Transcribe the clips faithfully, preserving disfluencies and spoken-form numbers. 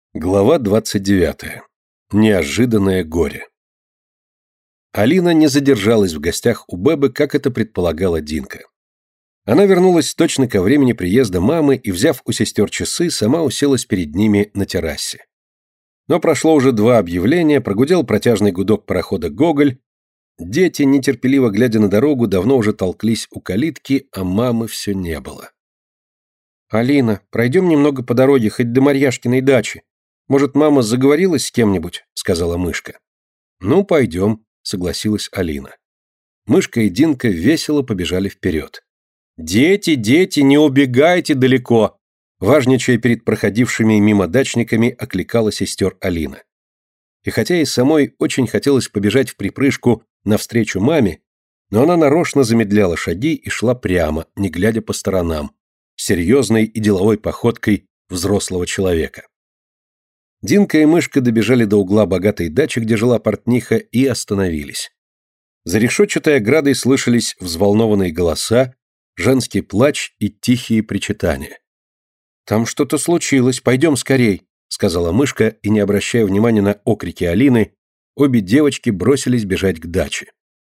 Глава двадцать девятая. Неожиданное горе. Алина не задержалась в гостях у Бебы, как это предполагала Динка. Она вернулась точно ко времени приезда мамы и, взяв у сестер часы, сама уселась перед ними на террасе. Но прошло уже два объявления, прогудел протяжный гудок парохода «Гоголь». Дети, нетерпеливо глядя на дорогу, давно уже толклись у калитки, а мамы все не было. «Алина, пройдем немного по дороге, хоть до Марьяшкиной дачи. Может, мама заговорилась с кем-нибудь?» — сказала Мышка. «Ну, пойдем», — согласилась Алина. Мышка и Динка весело побежали вперед. «Дети, дети, не убегайте далеко!» Важничая перед проходившими мимо дачниками, окликала сестер Алина. И хотя ей самой очень хотелось побежать в припрыжку навстречу маме, но она нарочно замедляла шаги и шла прямо, не глядя по сторонам, серьезной и деловой походкой взрослого человека. Динка и Мышка добежали до угла богатой дачи, где жила портниха, и остановились. За решетчатой оградой слышались взволнованные голоса, женский плач и тихие причитания. «Там что-то случилось, пойдем скорей», — сказала Мышка, и, не обращая внимания на окрики Алины, обе девочки бросились бежать к даче.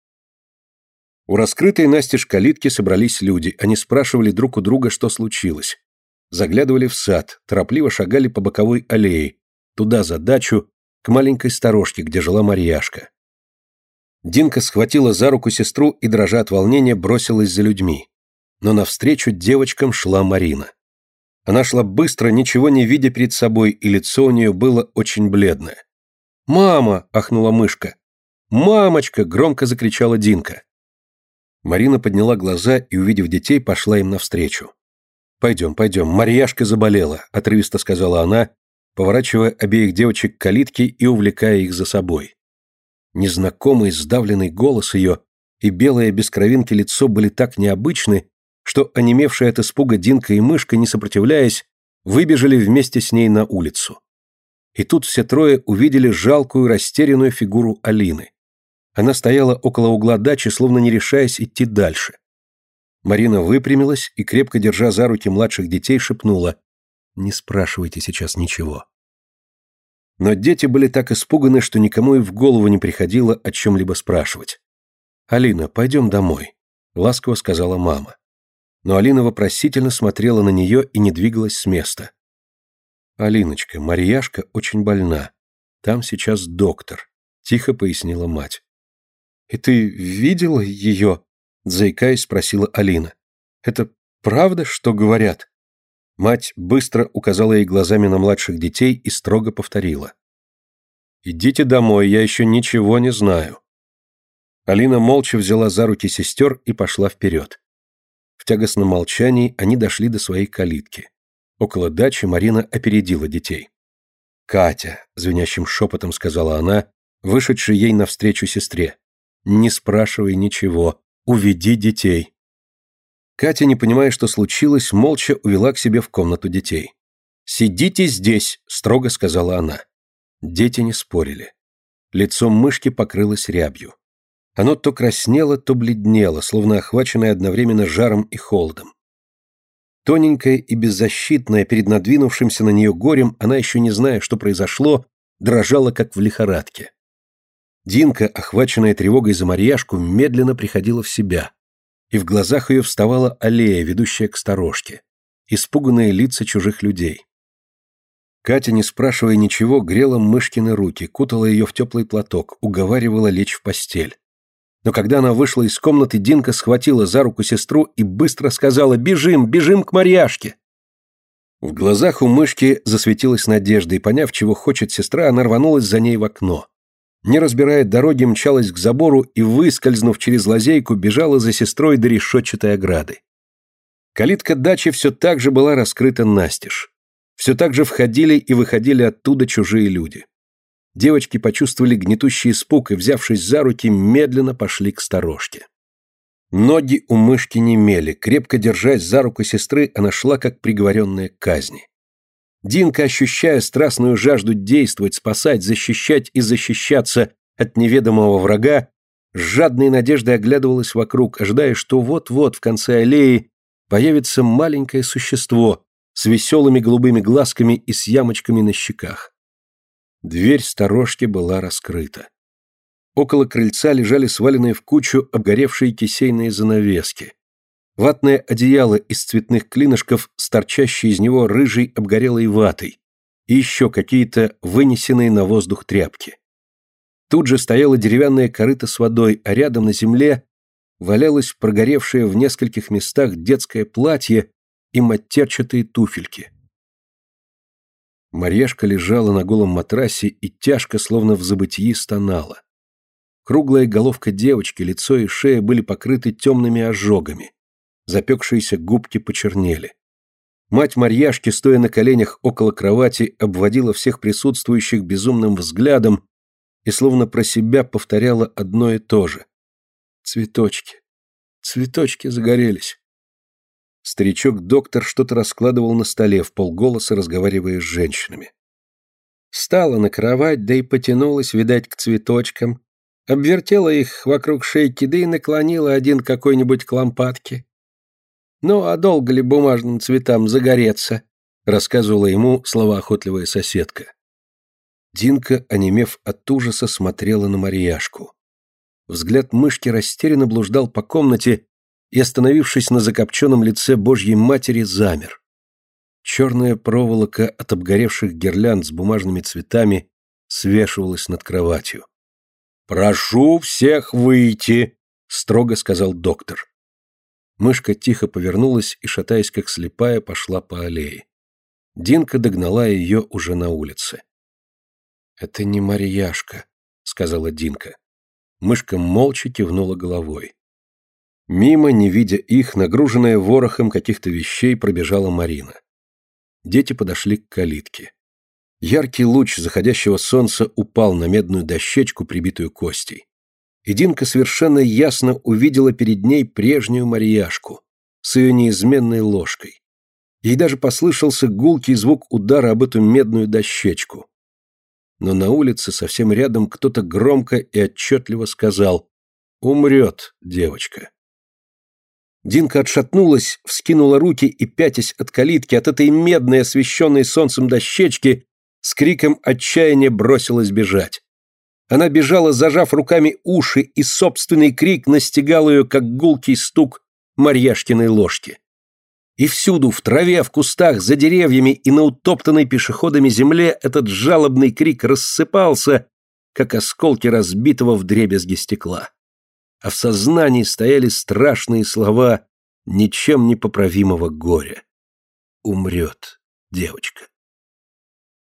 У раскрытой настежь калитки собрались люди, они спрашивали друг у друга, что случилось. Заглядывали в сад, торопливо шагали по боковой аллее, туда за дачу, к маленькой сторожке, где жила Марьяшка. Динка схватила за руку сестру и, дрожа от волнения, бросилась за людьми. Но навстречу девочкам шла Марина. Она шла быстро, ничего не видя перед собой, и лицо у нее было очень бледное. «Мама!» — ахнула Мышка. «Мамочка!» — громко закричала Динка. Марина подняла глаза и, увидев детей, пошла им навстречу. «Пойдем, пойдем, Марьяшка заболела», — отрывисто сказала она, поворачивая обеих девочек к калитке и увлекая их за собой. Незнакомый сдавленный голос ее и белое без кровинки лицо были так необычны, что онемевшая от испуга Динка и Мышка, не сопротивляясь, выбежали вместе с ней на улицу. И тут все трое увидели жалкую, растерянную фигуру Алины. Она стояла около угла дачи, словно не решаясь идти дальше. Марина выпрямилась и, крепко держа за руки младших детей, шепнула: «Не спрашивайте сейчас ничего». Но дети были так испуганы, что никому и в голову не приходило о чем-либо спрашивать. «Алина, пойдем домой», — ласково сказала мама. Но Алина вопросительно смотрела на нее и не двигалась с места. «Алиночка, Марьяшка очень больна. Там сейчас доктор», — тихо пояснила мать. «И ты видела ее?» — заикаясь, спросила Алина. «Это правда, что говорят?» Мать быстро указала ей глазами на младших детей и строго повторила: «Идите домой, я еще ничего не знаю». Алина молча взяла за руки сестер и пошла вперед. В тягостном молчании они дошли до своей калитки. Около дачи Марина опередила детей. «Катя», — звенящим шепотом сказала она, вышедшей ей навстречу сестре, «не спрашивай ничего, уведи детей». Катя, не понимая, что случилось, молча увела к себе в комнату детей. «Сидите здесь», — строго сказала она. Дети не спорили. Лицо Мышки покрылось рябью. Оно то краснело, то бледнело, словно охваченное одновременно жаром и холодом. Тоненькая и беззащитная перед надвинувшимся на нее горем, она, еще не зная, что произошло, дрожала, как в лихорадке. Динка, охваченная тревогой за Марьяшку, медленно приходила в себя, и в глазах ее вставала аллея, ведущая к сторожке, испуганные лица чужих людей. Катя, не спрашивая ничего, грела Мышкины руки, кутала ее в теплый платок, уговаривала лечь в постель. Но когда она вышла из комнаты, Динка схватила за руку сестру и быстро сказала: «Бежим, бежим к Марьяшке!» В глазах у Мышки засветилась надежда, и, поняв, чего хочет сестра, она рванулась за ней в окно. Не разбирая дороги, мчалась к забору и, выскользнув через лазейку, бежала за сестрой до решетчатой ограды. Калитка дачи все так же была раскрыта настежь. Все так же входили и выходили оттуда чужие люди. Девочки почувствовали гнетущий испуг и, взявшись за руки, медленно пошли к сторожке. Ноги у Мышки немели, крепко держась за руку сестры, она шла как приговоренная к казни. Динка, ощущая страстную жажду действовать, спасать, защищать и защищаться от неведомого врага, с жадной надеждой оглядывалась вокруг, ожидая, что вот-вот в конце аллеи появится маленькое существо с веселыми голубыми глазками и с ямочками на щеках. Дверь сторожки была раскрыта. Около крыльца лежали сваленные в кучу обгоревшие кисейные занавески. Ватное одеяло из цветных клинышков с торчащей из него рыжей обгорелой ватой и еще какие-то вынесенные на воздух тряпки. Тут же стояла деревянная корыта с водой, а рядом на земле валялось прогоревшее в нескольких местах детское платье и матерчатые туфельки. Марьяшка лежала на голом матрасе и тяжко, словно в забытии, стонала. Круглая головка девочки, лицо и шея были покрыты темными ожогами. Запекшиеся губки почернели. Мать Марьяшки, стоя на коленях около кровати, обводила всех присутствующих безумным взглядом и словно про себя повторяла одно и то же. Цветочки, цветочки загорелись. Старичок-доктор что-то раскладывал на столе, вполголоса разговаривая с женщинами. Стала на кровать, да и потянулась, видать, к цветочкам. Обвертела их вокруг шейки, да и наклонила один к какой-нибудь к лампадке. «Ну, а долго ли бумажным цветам загореться?» рассказывала ему словоохотливая соседка. Динка, онемев от ужаса, смотрела на Марьяшку. Взгляд мышки растерянно блуждал по комнате и, остановившись на закопченном лице Божьей Матери, замер. Черная проволока от обгоревших гирлянд с бумажными цветами свешивалась над кроватью. «Прошу всех выйти!» — строго сказал доктор. Мышка тихо повернулась и, шатаясь как слепая, пошла по аллее. Динка догнала ее уже на улице. «Это не Марьяшка», — сказала Динка. Мышка молча кивнула головой. Мимо, не видя их, нагруженная ворохом каких-то вещей, пробежала Марина. Дети подошли к калитке. Яркий луч заходящего солнца упал на медную дощечку, прибитую костей. И Динка совершенно ясно увидела перед ней прежнюю Марьяшку с ее неизменной ложкой. Ей даже послышался гулкий звук удара об эту медную дощечку. Но на улице совсем рядом кто-то громко и отчетливо сказал: «Умрет девочка». Динка отшатнулась, вскинула руки и, пятясь от калитки, от этой медной, освещенной солнцем дощечки, с криком отчаяния бросилась бежать. Она бежала, зажав руками уши, и собственный крик настигал ее, как гулкий стук Марьяшкиной ложки. И всюду, в траве, в кустах, за деревьями и на утоптанной пешеходами земле этот жалобный крик рассыпался, как осколки разбитого вдребезги стекла. А в сознании стояли страшные слова ничем не поправимого горя. «Умрет девочка».